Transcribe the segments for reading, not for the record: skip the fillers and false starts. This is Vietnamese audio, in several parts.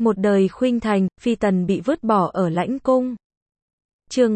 Một đời khuynh thành, phi tần bị vứt bỏ ở lãnh cung. Chương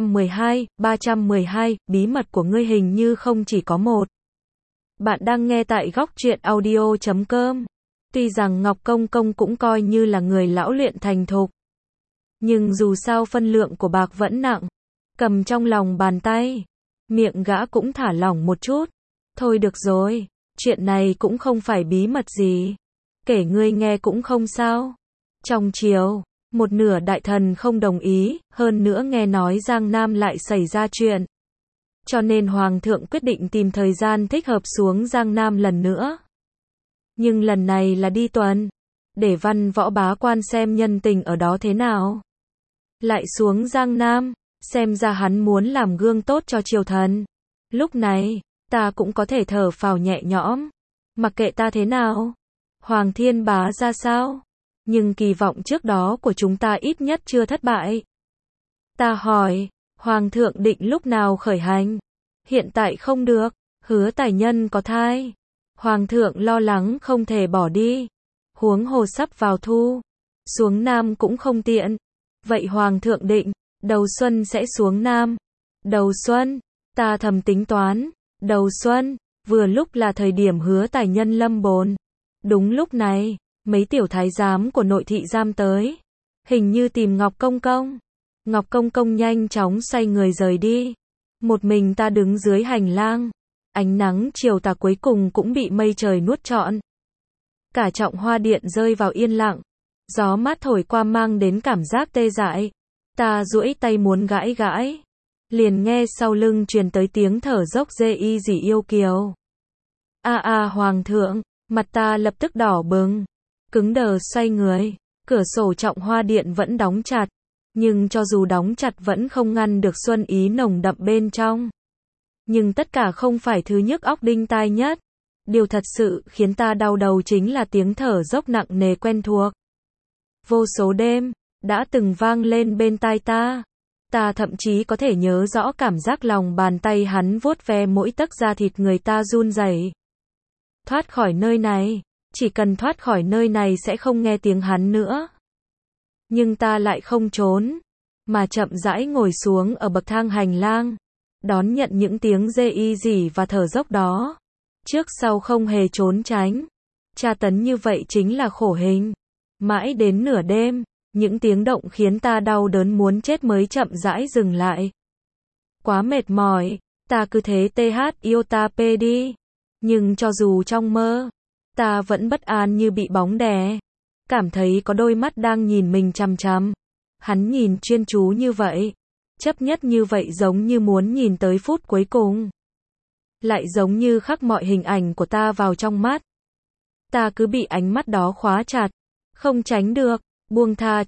312, bí mật của ngươi hình như không chỉ có một. Bạn đang nghe tại góc truyện audio.com. Tuy rằng Ngọc Công Công cũng coi như là người lão luyện thành thục, nhưng dù sao phân lượng của bạc vẫn nặng, cầm trong lòng bàn tay, miệng gã cũng thả lỏng một chút. Thôi được rồi, chuyện này cũng không phải bí mật gì, kể ngươi nghe cũng không sao. Trong triều, một nửa đại thần không đồng ý, hơn nữa nghe nói Giang Nam lại xảy ra chuyện, cho nên Hoàng thượng quyết định tìm thời gian thích hợp xuống Giang Nam lần nữa. Nhưng lần này là đi tuần, để văn võ bá quan xem nhân tình ở đó thế nào. Lại xuống Giang Nam, xem ra hắn muốn làm gương tốt cho triều thần. Lúc này, ta cũng có thể thở phào nhẹ nhõm, mặc kệ ta thế nào, Hoàng Thiên Bá ra sao, nhưng kỳ vọng trước đó của chúng ta ít nhất chưa thất bại. Ta hỏi, Hoàng thượng định lúc nào khởi hành? Hiện tại không được, Hứa Tài Nhân có thai. Hoàng thượng lo lắng không thể bỏ đi. Huống hồ sắp vào thu, xuống Nam cũng không tiện. Vậy Hoàng thượng định, đầu xuân sẽ xuống Nam. Đầu xuân, ta thầm tính toán, đầu xuân, vừa lúc là thời điểm Hứa Tài Nhân lâm bồn. Đúng lúc này, mấy tiểu thái giám của nội thị giam tới, hình như tìm Ngọc Công Công. Ngọc Công Công nhanh chóng xoay người rời đi. Một mình ta đứng dưới hành lang. Ánh nắng chiều tà cuối cùng cũng bị mây trời nuốt trọn. Cả Trọng Hoa Điện rơi vào yên lặng. Gió mát thổi qua mang đến cảm giác tê dại. Ta duỗi tay muốn gãi gãi, liền nghe sau lưng truyền tới tiếng thở dốc dê y dỉ yêu kiều. Hoàng thượng, mặt ta lập tức đỏ bừng, cứng đờ xoay người. Cửa sổ Trọng Hoa Điện vẫn đóng chặt, nhưng cho dù đóng chặt vẫn không ngăn được xuân ý nồng đậm bên trong. Nhưng tất cả không phải thứ nhức óc đinh tai nhất. Điều thật sự khiến ta đau đầu chính là tiếng thở dốc nặng nề quen thuộc. Vô số đêm, đã từng vang lên bên tai ta. Ta thậm chí có thể nhớ rõ cảm giác lòng bàn tay hắn vuốt ve mỗi tấc da thịt người ta run rẩy. Thoát khỏi nơi này, chỉ cần thoát khỏi nơi này sẽ không nghe tiếng hắn nữa. Nhưng ta lại không trốn, mà chậm rãi ngồi xuống ở bậc thang hành lang, đón nhận những tiếng rê y rỉ và thở dốc đó. Trước sau không hề trốn tránh. Tra tấn như vậy chính là khổ hình. Mãi đến nửa đêm, những tiếng động khiến ta đau đớn muốn chết mới chậm rãi dừng lại. Quá mệt mỏi, ta cứ thế iota đi. Nhưng cho dù trong mơ, ta vẫn bất an như bị bóng đè. Cảm thấy có đôi mắt đang nhìn mình chằm chằm. Hắn nhìn chuyên chú như vậy, chấp nhất như vậy, giống như muốn nhìn tới phút cuối cùng. Lại giống như khắc mọi hình ảnh của ta vào trong mắt. Ta cứ bị ánh mắt đó khóa chặt, không tránh được. Buông tha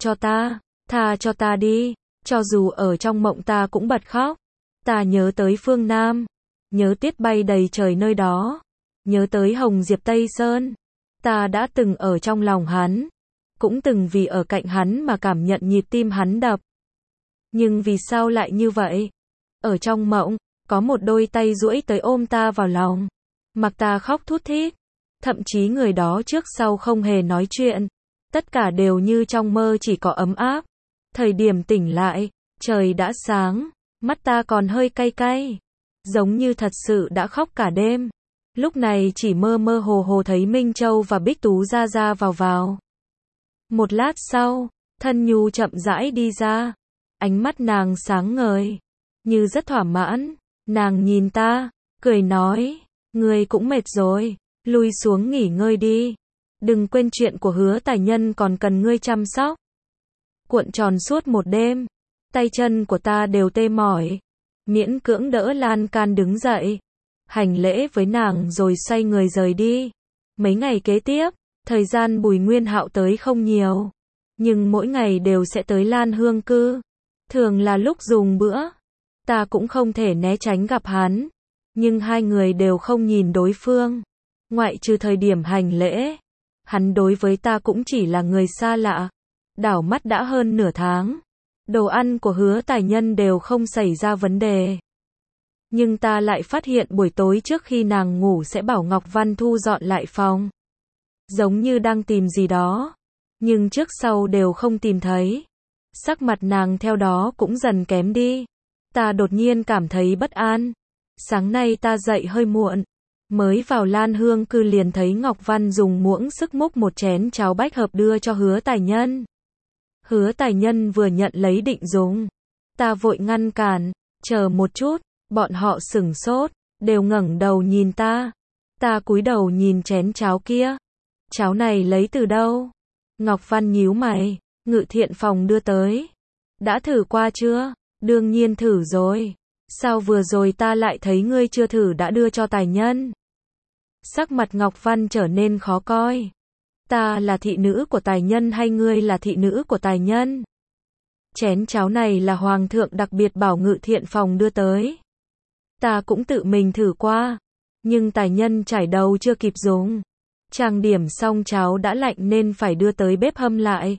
cho ta đi. Cho dù ở trong mộng ta cũng bật khóc. Ta nhớ tới phương Nam, nhớ tiết bay đầy trời nơi đó, nhớ tới Hồng Diệp Tây Sơn. Ta đã từng ở trong lòng hắn, cũng từng vì ở cạnh hắn mà cảm nhận nhịp tim hắn đập. Nhưng vì sao lại như vậy? Ở trong mộng, có một đôi tay duỗi tới ôm ta vào lòng, mặc ta khóc thút thít. Thậm chí người đó trước sau không hề nói chuyện. Tất cả đều như trong mơ, chỉ có ấm áp. Thời điểm tỉnh lại, trời đã sáng, mắt ta còn hơi cay cay, giống như thật sự đã khóc cả đêm. Lúc này chỉ mơ mơ hồ hồ thấy Minh Châu và Bích Tú ra ra vào vào. Một lát sau, Thân Nhu chậm rãi đi ra. Ánh mắt nàng sáng ngời, như rất thỏa mãn. Nàng nhìn ta, cười nói, ngươi cũng mệt rồi, lui xuống nghỉ ngơi đi. Đừng quên chuyện của Hứa Tài Nhân còn cần ngươi chăm sóc. Cuộn tròn suốt một đêm, tay chân của ta đều tê mỏi. Miễn cưỡng đỡ lan can đứng dậy, hành lễ với nàng rồi xoay người rời đi. Mấy ngày kế tiếp, thời gian Bùi Nguyên Hạo tới không nhiều, nhưng mỗi ngày đều sẽ tới Lan Hương Cư. Thường là lúc dùng bữa, ta cũng không thể né tránh gặp hắn, nhưng hai người đều không nhìn đối phương. Ngoại trừ thời điểm hành lễ, hắn đối với ta cũng chỉ là người xa lạ. Đảo mắt đã hơn nửa tháng, đồ ăn của Hứa Tài Nhân đều không xảy ra vấn đề. Nhưng ta lại phát hiện buổi tối trước khi nàng ngủ sẽ bảo Ngọc Văn thu dọn lại phòng. Giống như đang tìm gì đó. nhưng trước sau đều không tìm thấy. Sắc mặt nàng theo đó cũng dần kém đi. Ta đột nhiên cảm thấy bất an. Sáng nay ta dậy hơi muộn, mới vào Lan Hương cư liền thấy Ngọc Văn dùng muỗng sức múc một chén cháo bách hợp đưa cho Hứa Tài Nhân. Hứa Tài Nhân vừa nhận lấy định dùng. Ta vội ngăn cản, chờ một chút, bọn họ sửng sốt, đều ngẩng đầu nhìn ta. Ta cúi đầu nhìn chén cháo kia. Cháo này lấy từ đâu? Ngọc Văn nhíu mày, Ngự Thiện Phòng đưa tới. Đã thử qua chưa? Đương nhiên thử rồi. Sao vừa rồi ta lại thấy ngươi chưa thử đã đưa cho Tài Nhân? Sắc mặt Ngọc Văn trở nên khó coi. Ta là thị nữ của Tài Nhân hay ngươi là thị nữ của Tài Nhân? Chén cháo này là Hoàng thượng đặc biệt bảo Ngự Thiện Phòng đưa tới. Ta cũng tự mình thử qua, nhưng Tài Nhân chải đầu chưa kịp dùng. Trang điểm xong cháo đã lạnh nên phải đưa tới bếp hâm lại.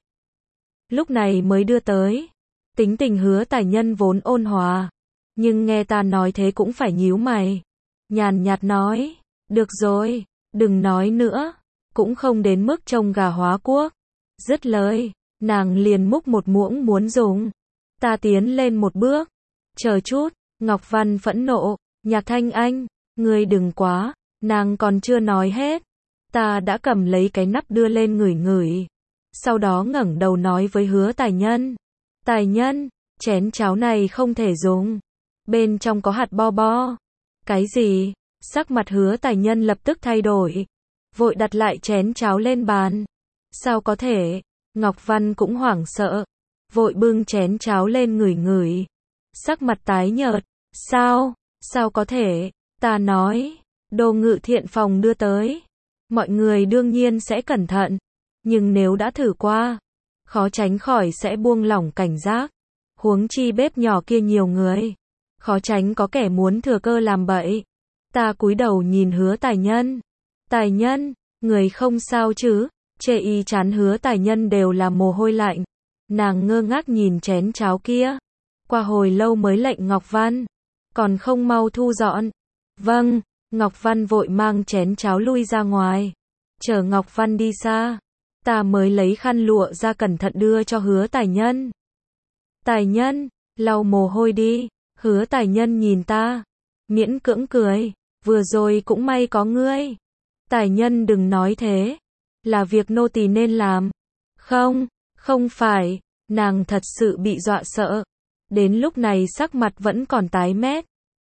Lúc này mới đưa tới. Tính tình Hứa Tài Nhân vốn ôn hòa, nhưng nghe ta nói thế cũng phải nhíu mày. Nhàn nhạt nói, được rồi, đừng nói nữa, cũng không đến mức trông gà hóa cuốc. Dứt lời, nàng liền múc một muỗng muốn dùng. Ta tiến lên một bước. Chờ chút, Ngọc Văn phẫn nộ, Nhạc Thanh Anh, ngươi đừng quá, nàng còn chưa nói hết. Ta đã cầm lấy cái nắp đưa lên ngửi ngửi. Sau đó ngẩng đầu nói với Hứa Tài Nhân. Tài Nhân, chén cháo này không thể dùng. Bên trong có hạt bo bo. Cái gì? Sắc mặt Hứa Tài Nhân lập tức thay đổi. Vội đặt lại chén cháo lên bàn. Sao có thể? Ngọc Văn cũng hoảng sợ. Vội bưng chén cháo lên ngửi ngửi. Sắc mặt tái nhợt. Sao? Sao có thể? Ta nói. Đồ Ngự Thiện Phòng đưa tới. Mọi người đương nhiên sẽ cẩn thận. Nhưng nếu đã thử qua, khó tránh khỏi sẽ buông lỏng cảnh giác. Huống chi bếp nhỏ kia nhiều người. Khó tránh có kẻ muốn thừa cơ làm bậy. Ta cúi đầu nhìn Hứa Tài Nhân. Tài Nhân, người không sao chứ? Chê y chán Hứa Tài Nhân đều là mồ hôi lạnh. Nàng ngơ ngác nhìn chén cháo kia. Qua hồi lâu mới lệnh Ngọc Văn. Còn không mau thu dọn. Vâng, Ngọc Văn vội mang chén cháo lui ra ngoài. Chờ Ngọc Văn đi xa, ta mới lấy khăn lụa ra cẩn thận đưa cho Hứa Tài Nhân. Tài Nhân, lau mồ hôi đi. Hứa Tài Nhân nhìn ta, miễn cưỡng cười. Vừa rồi cũng may có ngươi. Tài Nhân đừng nói thế. Là việc nô tỳ nên làm. Không, không phải. Nàng thật sự bị dọa sợ. Đến lúc này sắc mặt vẫn còn tái mét.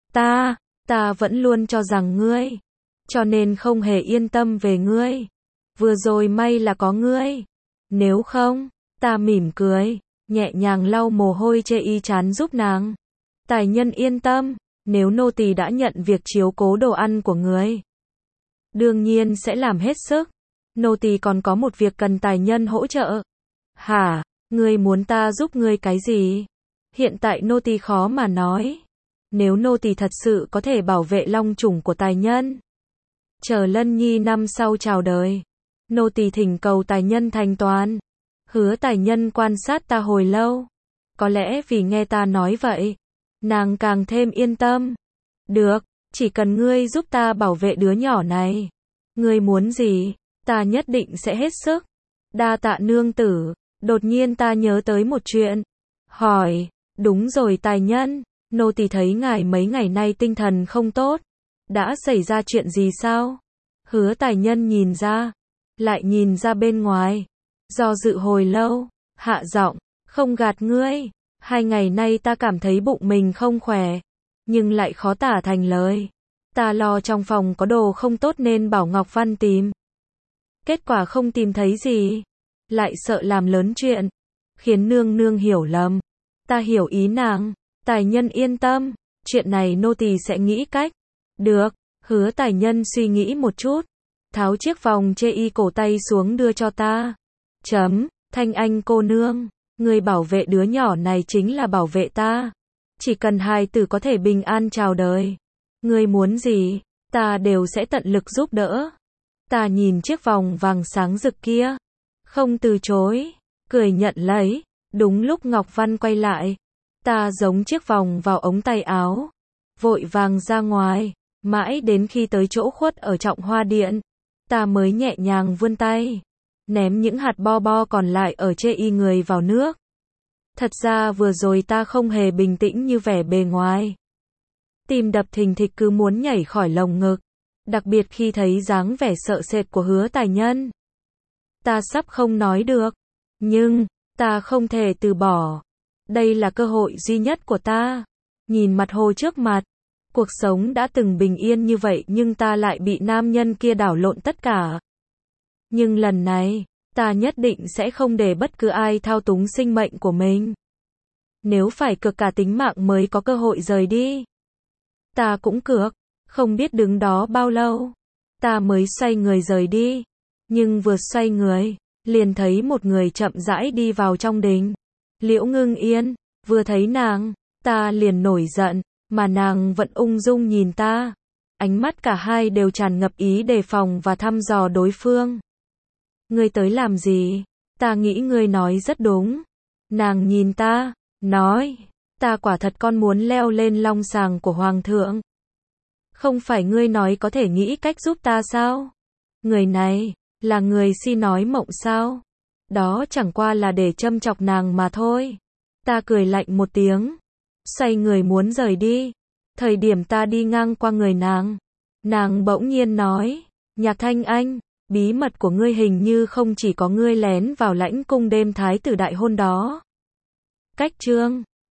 Ta vẫn luôn cho rằng ngươi. Cho nên không hề yên tâm về ngươi. Vừa rồi may là có ngươi. Nếu không, ta mỉm cười, nhẹ nhàng lau mồ hôi chê y chán giúp nàng. Tài Nhân yên tâm, nếu nô tỳ đã nhận việc chiếu cố đồ ăn của ngươi, đương nhiên sẽ làm hết sức. Nô tỳ còn có một việc cần Tài Nhân hỗ trợ. Hả? Ngươi muốn ta giúp ngươi cái gì? Hiện tại nô tỳ khó mà nói. Nếu nô tỳ thật sự có thể bảo vệ long chủng của Tài Nhân, chờ Lân Nhi năm sau chào đời, nô tỳ thỉnh cầu Tài Nhân thành toàn. Hứa Tài Nhân quan sát ta hồi lâu. Có lẽ vì nghe ta nói vậy, nàng càng thêm yên tâm. Được, chỉ cần ngươi giúp ta bảo vệ đứa nhỏ này. Ngươi muốn gì, ta nhất định sẽ hết sức. Đa tạ nương tử. Đột nhiên ta nhớ tới một chuyện. Hỏi, đúng rồi Tài Nhân, nô tỳ thấy ngài mấy ngày nay tinh thần không tốt. Đã xảy ra chuyện gì sao? Hứa Tài Nhân nhìn ra, lại nhìn ra bên ngoài. Do dự hồi lâu, hạ giọng, không gạt ngươi. 2 ngày nay ta cảm thấy bụng mình không khỏe, nhưng lại khó tả thành lời. Ta lo trong phòng có đồ không tốt nên bảo Ngọc Văn tìm. Kết quả không tìm thấy gì. Lại sợ làm lớn chuyện, khiến nương nương hiểu lầm. Ta hiểu ý nàng. Tài Nhân yên tâm, chuyện này nô tỳ sẽ nghĩ cách. Được. Hứa Tài Nhân suy nghĩ một chút, tháo chiếc vòng chê y cổ tay xuống đưa cho ta. Thanh Anh cô nương, người bảo vệ đứa nhỏ này chính là bảo vệ ta. Chỉ cần hài tử có thể bình an chào đời, người muốn gì, ta đều sẽ tận lực giúp đỡ. Ta nhìn chiếc vòng vàng sáng rực kia, không từ chối, cười nhận lấy. Đúng lúc Ngọc Văn quay lại, ta giấu chiếc vòng vào ống tay áo, vội vàng ra ngoài. Mãi đến khi tới chỗ khuất ở Trọng Hoa Điện, ta mới nhẹ nhàng vươn tay, ném những hạt bo bo còn lại ở chê y người vào nước. Thật ra vừa rồi ta không hề bình tĩnh như vẻ bề ngoài. Tim đập thình thịch cứ muốn nhảy khỏi lồng ngực, đặc biệt khi thấy dáng vẻ sợ sệt của Hứa Tài Nhân. Ta sắp không nói được, nhưng ta không thể từ bỏ. Đây là cơ hội duy nhất của ta. Nhìn mặt hồ trước mặt, cuộc sống đã từng bình yên như vậy nhưng ta lại bị nam nhân kia đảo lộn tất cả. Nhưng lần này, ta nhất định sẽ không để bất cứ ai thao túng sinh mệnh của mình. Nếu phải cược cả tính mạng mới có cơ hội rời đi, ta cũng cược. Không biết đứng đó bao lâu, ta mới xoay người rời đi. Nhưng vừa xoay người, liền thấy một người chậm rãi đi vào trong đình. Liễu Ngưng Yên, vừa thấy nàng, ta liền nổi giận, mà nàng vẫn ung dung nhìn ta. Ánh mắt cả hai đều tràn ngập ý đề phòng và thăm dò đối phương. Ngươi tới làm gì? Ta nghĩ ngươi nói rất đúng. Nàng nhìn ta, nói, ta quả thật con muốn leo lên long sàng của hoàng thượng. Không phải ngươi nói có thể nghĩ cách giúp ta sao? Người này, là người si nói mộng sao? Đó chẳng qua là để châm chọc nàng mà thôi. Ta cười lạnh một tiếng, xoay người muốn rời đi. Thời điểm ta đi ngang qua người nàng bỗng nhiên nói, Nhạc Thanh Anh, bí mật của ngươi hình như không chỉ có ngươi lén vào lãnh cung đêm thái tử đại hôn đó. Cách chương